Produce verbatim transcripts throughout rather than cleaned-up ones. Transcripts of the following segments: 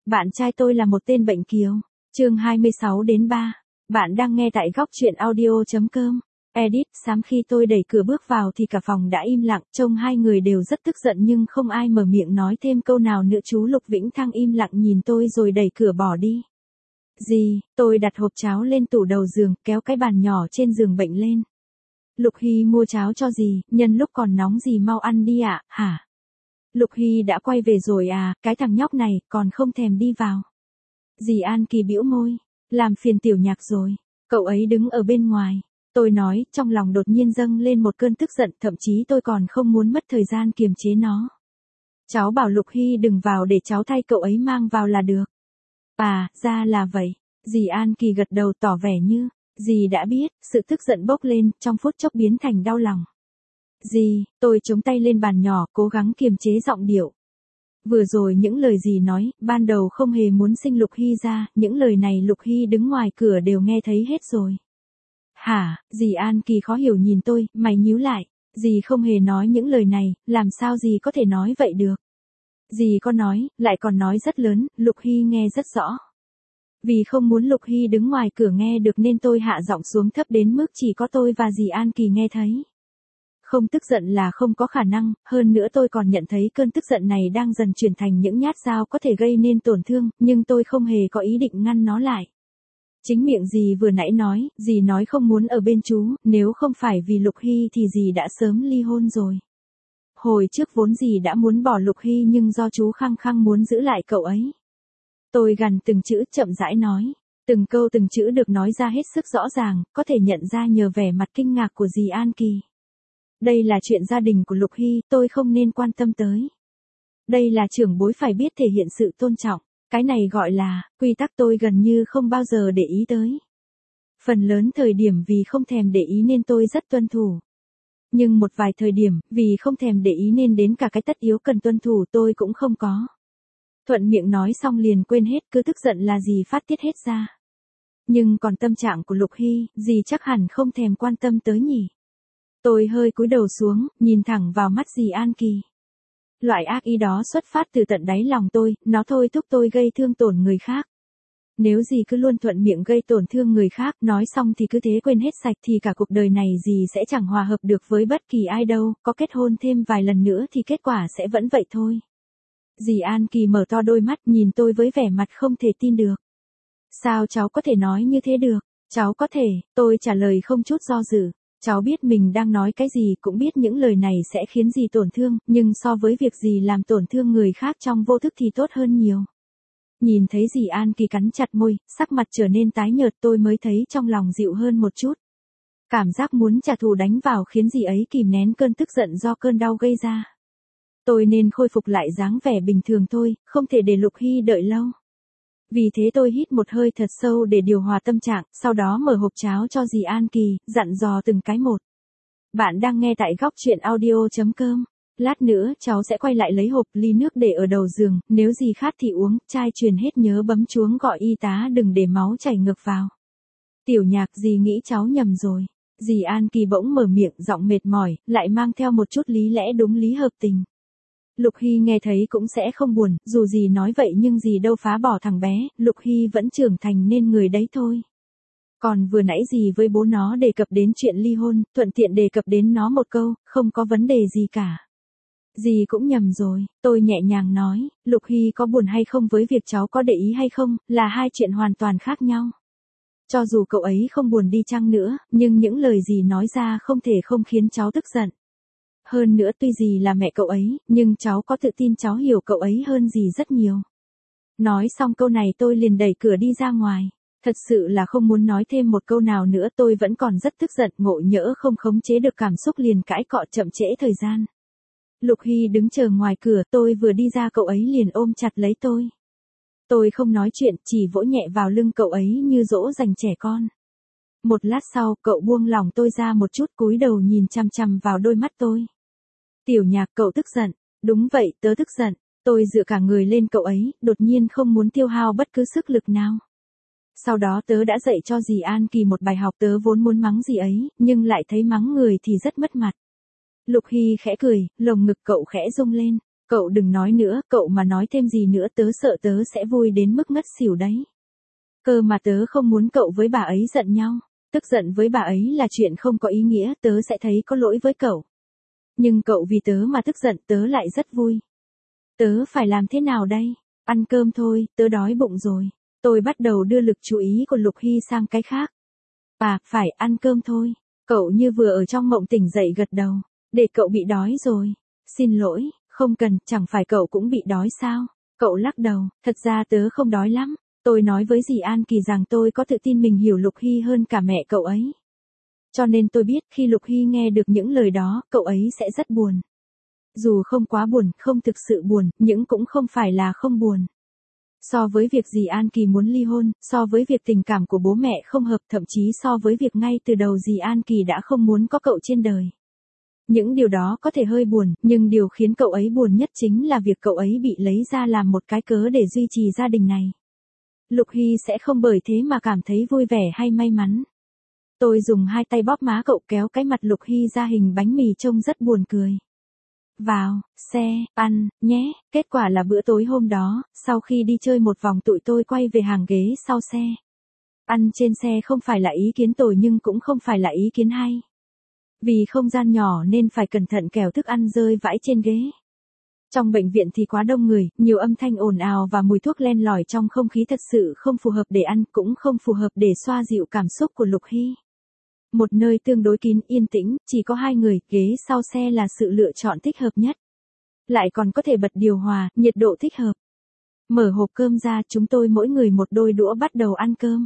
Bạn trai tôi là một tên bệnh kiều. Chương hai mươi sáu đến ba. Bạn đang nghe tại góc truyện audio.com. Edit, sáng khi tôi đẩy cửa bước vào thì cả phòng đã im lặng, trông hai người đều rất tức giận nhưng không ai mở miệng nói thêm câu nào nữa. Chú Lục Vĩnh Thăng im lặng nhìn tôi rồi đẩy cửa bỏ đi. Gì, tôi đặt hộp cháo lên tủ đầu giường, kéo cái bàn nhỏ trên giường bệnh lên. Lục Hy mua cháo cho gì, nhân lúc còn nóng gì mau ăn đi ạ, hả? Lục Hy đã quay về rồi à, cái thằng nhóc này, còn không thèm đi vào. Dì An Kỳ bĩu môi, làm phiền Tiểu Nhạc rồi, cậu ấy đứng ở bên ngoài. Tôi nói, trong lòng đột nhiên dâng lên một cơn tức giận, thậm chí tôi còn không muốn mất thời gian kiềm chế nó. Cháu bảo Lục Hy đừng vào để cháu thay cậu ấy mang vào là được. À, ra là vậy. Dì An Kỳ gật đầu tỏ vẻ như, dì đã biết, sự tức giận bốc lên, trong phút chốc biến thành đau lòng. Dì, tôi chống tay lên bàn nhỏ, cố gắng kiềm chế giọng điệu. Vừa rồi những lời dì nói, ban đầu không hề muốn sinh Lục Hy ra, những lời này Lục Hy đứng ngoài cửa đều nghe thấy hết rồi. Hả, dì An Kỳ khó hiểu nhìn tôi, mày nhíu lại, dì không hề nói những lời này, làm sao dì có thể nói vậy được. Dì có nói, lại còn nói rất lớn, Lục Hy nghe rất rõ. Vì không muốn Lục Hy đứng ngoài cửa nghe được nên tôi hạ giọng xuống thấp đến mức chỉ có tôi và dì An Kỳ nghe thấy. Không tức giận là không có khả năng, hơn nữa tôi còn nhận thấy cơn tức giận này đang dần chuyển thành những nhát dao có thể gây nên tổn thương, nhưng tôi không hề có ý định ngăn nó lại. Chính miệng dì vừa nãy nói, dì nói không muốn ở bên chú, nếu không phải vì Lục Hy thì dì đã sớm ly hôn rồi. Hồi trước vốn dì đã muốn bỏ Lục Hy nhưng do chú khăng khăng muốn giữ lại cậu ấy. Tôi gằn từng chữ chậm rãi nói, từng câu từng chữ được nói ra hết sức rõ ràng, có thể nhận ra nhờ vẻ mặt kinh ngạc của dì An Kỳ. Đây là chuyện gia đình của Lục Hy, tôi không nên quan tâm tới. Đây là trưởng bối phải biết thể hiện sự tôn trọng, cái này gọi là, quy tắc tôi gần như không bao giờ để ý tới. Phần lớn thời điểm vì không thèm để ý nên tôi rất tuân thủ. Nhưng một vài thời điểm, vì không thèm để ý nên đến cả cái tất yếu cần tuân thủ tôi cũng không có. Thuận miệng nói xong liền quên hết, cứ tức giận là gì phát tiết hết ra. Nhưng còn tâm trạng của Lục Hy, dì chắc hẳn không thèm quan tâm tới nhỉ. Tôi hơi cúi đầu xuống, nhìn thẳng vào mắt dì An Kỳ. Loại ác ý đó xuất phát từ tận đáy lòng tôi, nó thôi thúc tôi gây thương tổn người khác. Nếu dì cứ luôn thuận miệng gây tổn thương người khác, nói xong thì cứ thế quên hết sạch thì cả cuộc đời này dì sẽ chẳng hòa hợp được với bất kỳ ai đâu, có kết hôn thêm vài lần nữa thì kết quả sẽ vẫn vậy thôi. Dì An Kỳ mở to đôi mắt nhìn tôi với vẻ mặt không thể tin được. Sao cháu có thể nói như thế được? Cháu có thể, tôi trả lời không chút do dự. Cháu biết mình đang nói cái gì, cũng biết những lời này sẽ khiến dì tổn thương, nhưng so với việc dì làm tổn thương người khác trong vô thức thì tốt hơn nhiều. Nhìn thấy dì An Kỳ cắn chặt môi, sắc mặt trở nên tái nhợt tôi mới thấy trong lòng dịu hơn một chút. Cảm giác muốn trả thù đánh vào khiến dì ấy kìm nén cơn tức giận do cơn đau gây ra. Tôi nên khôi phục lại dáng vẻ bình thường thôi, không thể để Lục Hy đợi lâu. Vì thế tôi hít một hơi thật sâu để điều hòa tâm trạng, sau đó mở hộp cháo cho dì An Kỳ, dặn dò từng cái một. Bạn đang nghe tại góc truyện audio.com. Lát nữa cháu sẽ quay lại lấy hộp ly nước để ở đầu giường, nếu dì khát thì uống, chai truyền hết nhớ bấm chuông gọi y tá đừng để máu chảy ngược vào. Tiểu Nhạc, dì nghĩ cháu nhầm rồi. Dì An Kỳ bỗng mở miệng giọng mệt mỏi, lại mang theo một chút lý lẽ đúng lý hợp tình. Lục Hy nghe thấy cũng sẽ không buồn, dù dì nói vậy nhưng dì đâu phá bỏ thằng bé, Lục Hy vẫn trưởng thành nên người đấy thôi. Còn vừa nãy dì với bố nó đề cập đến chuyện ly hôn, thuận tiện đề cập đến nó một câu, không có vấn đề gì cả. Dì cũng nhầm rồi, tôi nhẹ nhàng nói, Lục Hy có buồn hay không với việc cháu có để ý hay không, là hai chuyện hoàn toàn khác nhau. Cho dù cậu ấy không buồn đi chăng nữa, nhưng những lời dì nói ra không thể không khiến cháu tức giận. Hơn nữa tuy dì là mẹ cậu ấy, nhưng cháu có tự tin cháu hiểu cậu ấy hơn dì rất nhiều. Nói xong câu này tôi liền đẩy cửa đi ra ngoài. Thật sự là không muốn nói thêm một câu nào nữa, tôi vẫn còn rất tức giận, ngộ nhỡ không khống chế được cảm xúc liền cãi cọ chậm trễ thời gian. Lục Hy đứng chờ ngoài cửa, tôi vừa đi ra cậu ấy liền ôm chặt lấy tôi. Tôi không nói chuyện, chỉ vỗ nhẹ vào lưng cậu ấy như dỗ dành trẻ con. Một lát sau, cậu buông lỏng tôi ra một chút, cúi đầu nhìn chằm chằm vào đôi mắt tôi. Tiểu Nhạc, cậu tức giận. Đúng vậy, tớ tức giận. Tôi dựa cả người lên cậu ấy, đột nhiên không muốn tiêu hao bất cứ sức lực nào. Sau đó tớ đã dạy cho dì An Kỳ một bài học, tớ vốn muốn mắng dì ấy, nhưng lại thấy mắng người thì rất mất mặt. Lục Hy khẽ cười, lồng ngực cậu khẽ rung lên. Cậu đừng nói nữa, cậu mà nói thêm gì nữa tớ sợ tớ sẽ vui đến mức ngất xỉu đấy. Cơ mà tớ không muốn cậu với bà ấy giận nhau. Tức giận với bà ấy là chuyện không có ý nghĩa, tớ sẽ thấy có lỗi với cậu. Nhưng cậu vì tớ mà tức giận, tớ lại rất vui. Tớ phải làm thế nào đây? Ăn cơm thôi, tớ đói bụng rồi. Tôi bắt đầu đưa lực chú ý của Lục Hy sang cái khác. À, phải, ăn cơm thôi. Cậu như vừa ở trong mộng tỉnh dậy gật đầu. Để cậu bị đói rồi. Xin lỗi, không cần, chẳng phải cậu cũng bị đói sao? Cậu lắc đầu, thật ra tớ không đói lắm. Tôi nói với dì An Kỳ rằng tôi có tự tin mình hiểu Lục Hy hơn cả mẹ cậu ấy. Cho nên tôi biết khi Lục Hy nghe được những lời đó, cậu ấy sẽ rất buồn. Dù không quá buồn, không thực sự buồn, nhưng cũng không phải là không buồn. So với việc dì An Kỳ muốn ly hôn, so với việc tình cảm của bố mẹ không hợp, thậm chí so với việc ngay từ đầu dì An Kỳ đã không muốn có cậu trên đời. Những điều đó có thể hơi buồn, nhưng điều khiến cậu ấy buồn nhất chính là việc cậu ấy bị lấy ra làm một cái cớ để duy trì gia đình này. Lục Hy sẽ không bởi thế mà cảm thấy vui vẻ hay may mắn. Tôi dùng hai tay bóp má cậu kéo cái mặt Lục Hy ra hình bánh mì trông rất buồn cười. Vào, xe, ăn, nhé. Kết quả là bữa tối hôm đó, sau khi đi chơi một vòng tụi tôi quay về hàng ghế sau xe. Ăn trên xe không phải là ý kiến tồi nhưng cũng không phải là ý kiến hay. Vì không gian nhỏ nên phải cẩn thận kẻo thức ăn rơi vãi trên ghế. Trong bệnh viện thì quá đông người, nhiều âm thanh ồn ào và mùi thuốc len lỏi trong không khí thật sự không phù hợp để ăn, cũng không phù hợp để xoa dịu cảm xúc của Lục Hy. Một nơi tương đối kín, yên tĩnh, chỉ có hai người, ghế sau xe là sự lựa chọn thích hợp nhất. Lại còn có thể bật điều hòa, nhiệt độ thích hợp. Mở hộp cơm ra, chúng tôi mỗi người một đôi đũa bắt đầu ăn cơm.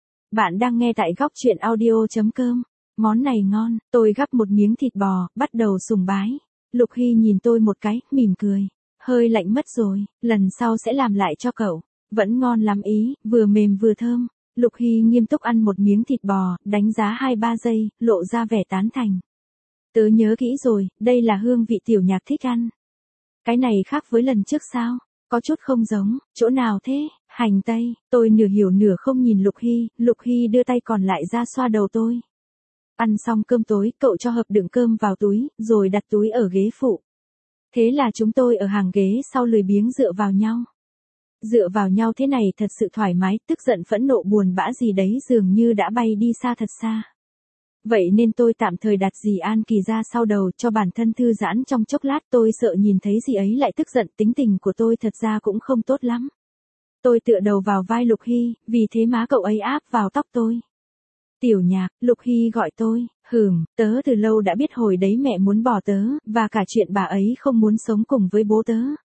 Bạn đang nghe tại góc truyện audio chấm com. Món này ngon, tôi gắp một miếng thịt bò, bắt đầu sùng bái. Lục Hy nhìn tôi một cái, mỉm cười. Hơi lạnh mất rồi, lần sau sẽ làm lại cho cậu. Vẫn ngon lắm ý, vừa mềm vừa thơm. Lục Hy nghiêm túc ăn một miếng thịt bò, đánh giá hai ba giây, lộ ra vẻ tán thành. Tớ nhớ kỹ rồi, đây là hương vị Tiểu Nhạc thích ăn. Cái này khác với lần trước sao? Có chút không giống, chỗ nào thế? Hành tây, tôi nửa hiểu nửa không nhìn Lục Hy, Lục Hy đưa tay còn lại ra xoa đầu tôi. Ăn xong cơm tối, cậu cho hộp đựng cơm vào túi, rồi đặt túi ở ghế phụ. Thế là chúng tôi ở hàng ghế sau lười biếng dựa vào nhau. Dựa vào nhau thế này thật sự thoải mái, tức giận phẫn nộ buồn bã gì đấy dường như đã bay đi xa thật xa. Vậy nên tôi tạm thời đặt dì An Kỳ ra sau đầu cho bản thân thư giãn trong chốc lát, tôi sợ nhìn thấy dì ấy lại tức giận, tính tình của tôi thật ra cũng không tốt lắm. Tôi tựa đầu vào vai Lục Hy, vì thế má cậu ấy áp vào tóc tôi. Tiểu Nhạc, Lục Hy gọi tôi, hừm, tớ từ lâu đã biết hồi đấy mẹ muốn bỏ tớ, và cả chuyện bà ấy không muốn sống cùng với bố tớ.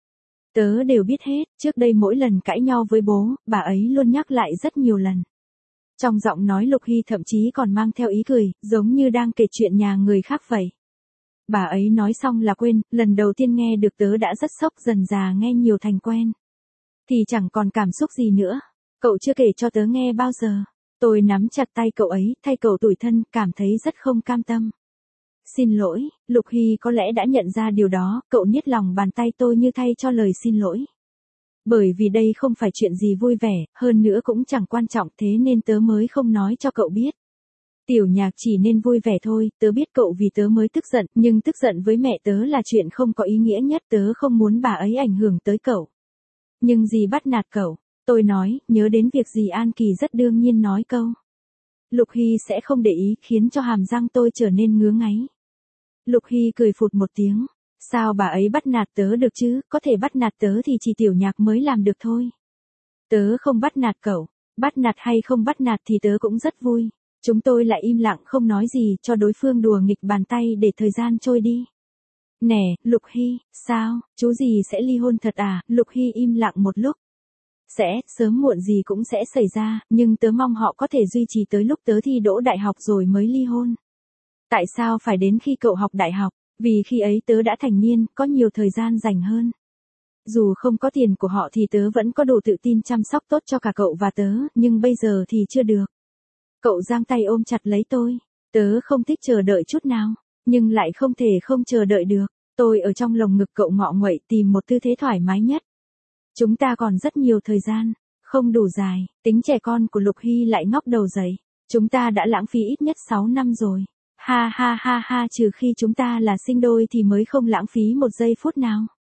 Tớ đều biết hết, trước đây mỗi lần cãi nhau với bố, bà ấy luôn nhắc lại rất nhiều lần. Trong giọng nói Lục Hy thậm chí còn mang theo ý cười, giống như đang kể chuyện nhà người khác vậy. Bà ấy nói xong là quên, lần đầu tiên nghe được tớ đã rất sốc, dần dà nghe nhiều thành quen. Thì chẳng còn cảm xúc gì nữa, cậu chưa kể cho tớ nghe bao giờ. Tôi nắm chặt tay cậu ấy, thay cậu tủi thân, cảm thấy rất không cam tâm. Xin lỗi, Lục Hy có lẽ đã nhận ra điều đó, cậu niết lòng bàn tay tôi như thay cho lời xin lỗi. Bởi vì đây không phải chuyện gì vui vẻ, hơn nữa cũng chẳng quan trọng, thế nên tớ mới không nói cho cậu biết. Tiểu Nhạc chỉ nên vui vẻ thôi, tớ biết cậu vì tớ mới tức giận, nhưng tức giận với mẹ tớ là chuyện không có ý nghĩa nhất, tớ không muốn bà ấy ảnh hưởng tới cậu. Nhưng dì bắt nạt cậu, tôi nói, nhớ đến việc dì An Kỳ rất đương nhiên nói câu. Lục Hy sẽ không để ý, khiến cho hàm răng tôi trở nên ngứa ngáy. Lục Hy cười phụt một tiếng. Sao bà ấy bắt nạt tớ được chứ, có thể bắt nạt tớ thì chỉ Tiểu Nhạc mới làm được thôi. Tớ không bắt nạt cậu, bắt nạt hay không bắt nạt thì tớ cũng rất vui. Chúng tôi lại im lặng không nói gì, cho đối phương đùa nghịch bàn tay để thời gian trôi đi. Nè, Lục Hy, sao, chú gì sẽ ly hôn thật à? Lục Hy im lặng một lúc. Sẽ, sớm muộn gì cũng sẽ xảy ra, nhưng tớ mong họ có thể duy trì tới lúc tớ thi đỗ đại học rồi mới ly hôn. Tại sao phải đến khi cậu học đại học? Vì khi ấy tớ đã thành niên, có nhiều thời gian dành hơn. Dù không có tiền của họ thì tớ vẫn có đủ tự tin chăm sóc tốt cho cả cậu và tớ, nhưng bây giờ thì chưa được. Cậu giang tay ôm chặt lấy tôi. Tớ không thích chờ đợi chút nào, nhưng lại không thể không chờ đợi được. Tôi ở trong lồng ngực cậu ngọ nguậy tìm một tư thế thoải mái nhất. Chúng ta còn rất nhiều thời gian, không đủ dài, tính trẻ con của Lục Hy lại ngóc đầu dậy. Chúng ta đã lãng phí ít nhất sáu năm rồi. Ha ha ha ha, trừ khi chúng ta là sinh đôi thì mới không lãng phí một giây phút nào.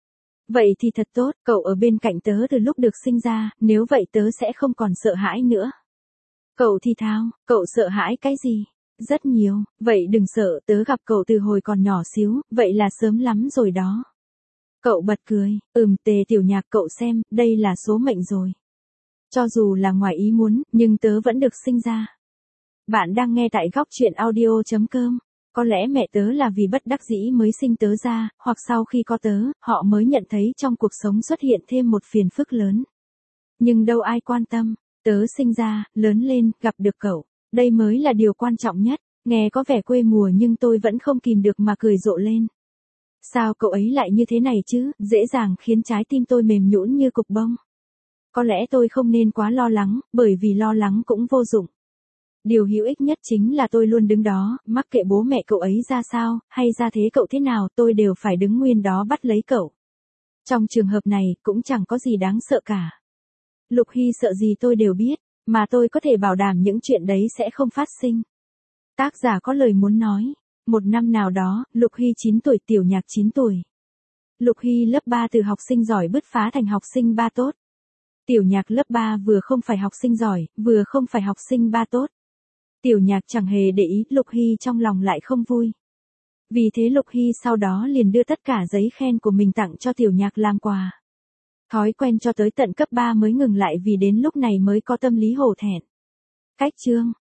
Vậy thì thật tốt, cậu ở bên cạnh tớ từ lúc được sinh ra, nếu vậy tớ sẽ không còn sợ hãi nữa. Cậu thì thào, cậu sợ hãi cái gì? Rất nhiều, vậy đừng sợ, tớ gặp cậu từ hồi còn nhỏ xíu, vậy là sớm lắm rồi đó. Cậu bật cười, ừm Tề Tiểu Nhạc cậu xem, đây là số mệnh rồi. Cho dù là ngoài ý muốn, nhưng tớ vẫn được sinh ra. Bạn đang nghe tại góc truyện audio chấm com. Có lẽ mẹ tớ là vì bất đắc dĩ mới sinh tớ ra, hoặc sau khi có tớ, họ mới nhận thấy trong cuộc sống xuất hiện thêm một phiền phức lớn. Nhưng đâu ai quan tâm, tớ sinh ra, lớn lên, gặp được cậu. Đây mới là điều quan trọng nhất. Nghe có vẻ quê mùa nhưng tôi vẫn không kìm được mà cười rộ lên. Sao cậu ấy lại như thế này chứ, dễ dàng khiến trái tim tôi mềm nhũn như cục bông. Có lẽ tôi không nên quá lo lắng, bởi vì lo lắng cũng vô dụng. Điều hữu ích nhất chính là tôi luôn đứng đó, mắc kệ bố mẹ cậu ấy ra sao, hay ra thế cậu thế nào, tôi đều phải đứng nguyên đó bắt lấy cậu. Trong trường hợp này, cũng chẳng có gì đáng sợ cả. Lục Hy sợ gì tôi đều biết, mà tôi có thể bảo đảm những chuyện đấy sẽ không phát sinh. Tác giả có lời muốn nói. Một năm nào đó, Lục Hy chín tuổi, Tiểu Nhạc chín tuổi. Lục Hy lớp ba từ học sinh giỏi bứt phá thành học sinh ba tốt. Tiểu Nhạc lớp ba vừa không phải học sinh giỏi, vừa không phải học sinh ba tốt. Tiểu Nhạc chẳng hề để ý, Lục Hy trong lòng lại không vui. Vì thế Lục Hy sau đó liền đưa tất cả giấy khen của mình tặng cho Tiểu Nhạc làm quà. Thói quen cho tới tận cấp ba mới ngừng lại vì đến lúc này mới có tâm lý hổ thẹn. Cách chương